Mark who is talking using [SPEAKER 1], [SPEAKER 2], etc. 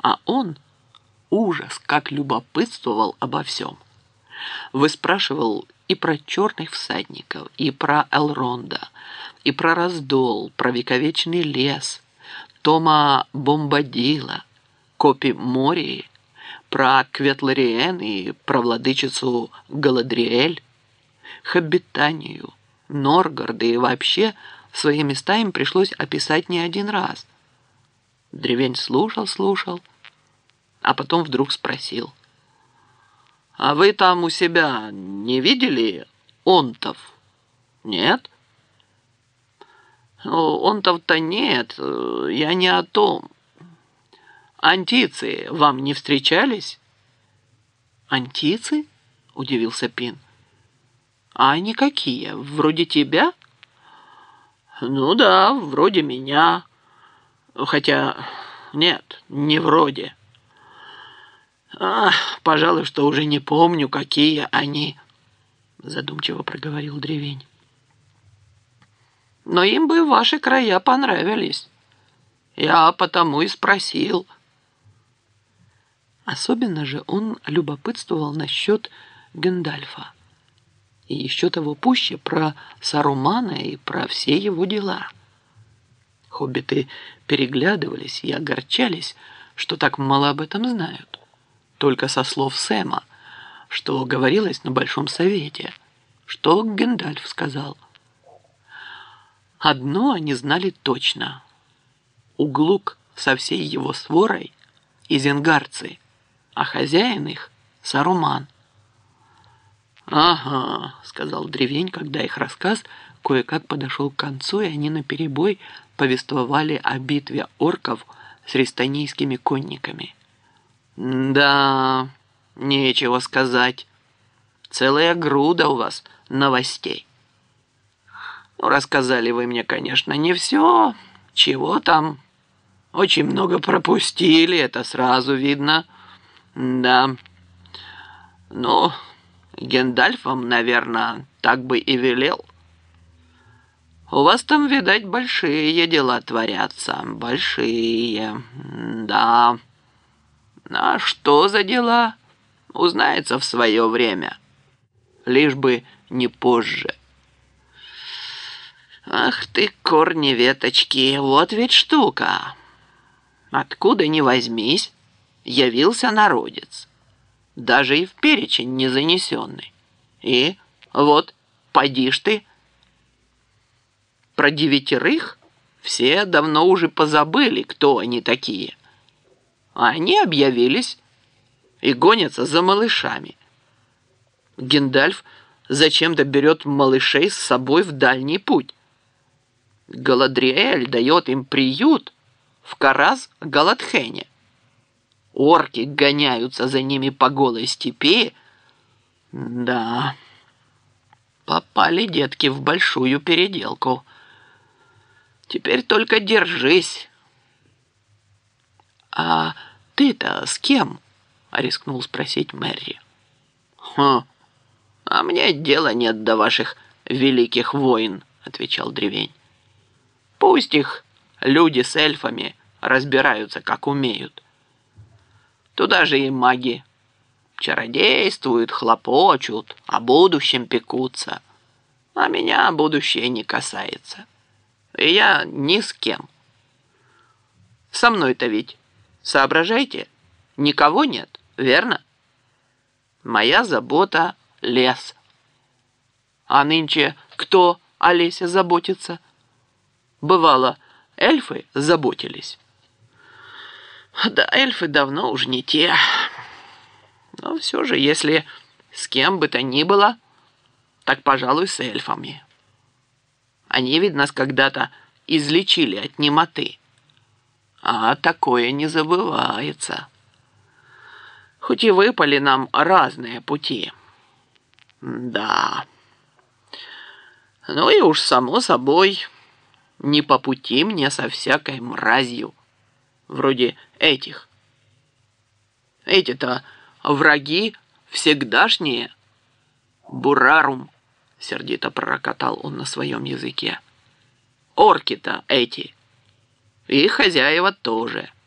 [SPEAKER 1] А он, ужас, как любопытствовал обо всем. Выспрашивал и про черных всадников, и про Элронда, и про раздол, про вековечный лес, Тома Бомбадила, Копи Мории, про Кветлариен и про владычицу Галадриэль, Хоббитанию, Норгарда, и вообще свои места им пришлось описать не один раз. Древень слушал, а потом вдруг спросил: «А вы там у себя не видели онтов? Нет?» «Ну, онтов-то нет, я не о том. Антицы вам не встречались?» «Антицы?» – удивился Пин. «А они какие? Вроде тебя?» «Ну да, вроде меня. Хотя нет, не вроде. Пожалуй, что уже не помню, какие они», – задумчиво проговорил Древень. «Но им бы ваши края понравились. Я потому и спросил». Особенно же он любопытствовал насчет Гэндальфа. И еще того пуще про Сарумана и про все его дела. Хоббиты переглядывались и огорчались, что так мало об этом знают. Только со слов Сэма, что говорилось на Большом Совете, что Гэндальф сказал. Одно они знали точно. Углук со всей его сворой изенгарцы, а хозяин их — Саруман. «Ага», — сказал Древень, когда их рассказ кое-как подошел к концу, и они наперебой повествовали о битве орков с рестанийскими конниками. «Да, нечего сказать. Целая груда у вас новостей. Ну, рассказали вы мне, конечно, не все. Чего там? Очень много пропустили, это сразу видно. Да. Ну, Гэндальф вам, наверное, так бы и велел. У вас там, видать, большие дела творятся. Большие. Да. А что за дела? Узнается в свое время. Лишь бы не позже. Ах ты, корни веточки, вот ведь штука. Откуда ни возьмись, явился народец. Даже и в перечень не занесенный. И вот, поди ж ты. Про 9 все давно уже позабыли, кто они такие. А они объявились и гонятся за малышами. Гэндальф зачем-то берет малышей с собой в дальний путь. Галадриэль дает им приют в Караз-Галатхене. Орки гоняются за ними по голой степи. Да, попали детки в большую переделку. Теперь только держись. «А ты-то с кем?» — рискнул спросить Мерри. «А мне дела нет до ваших великих войн», — отвечал Древень. «Пусть их люди с эльфами разбираются, как умеют. Туда же и маги чародействуют, хлопочут, о будущем пекутся. А меня будущее не касается. И я ни с кем. Со мной-то ведь, соображайте, никого нет, верно? Моя забота — лес. А нынче кто о лесе заботится? Бывало, эльфы заботились. Да, эльфы давно уж не те. Но все же, если с кем бы то ни было, так, пожалуй, с эльфами. Они ведь нас когда-то излечили от немоты. А такое не забывается. Хоть и выпали нам разные пути. Да. Ну и уж само собой, не по пути мне со всякой мразью. Вроде этих. Эти-то враги всегдашние. Бурарум, сердито пророкотал он на своем языке. Орки-то эти. И хозяева тоже.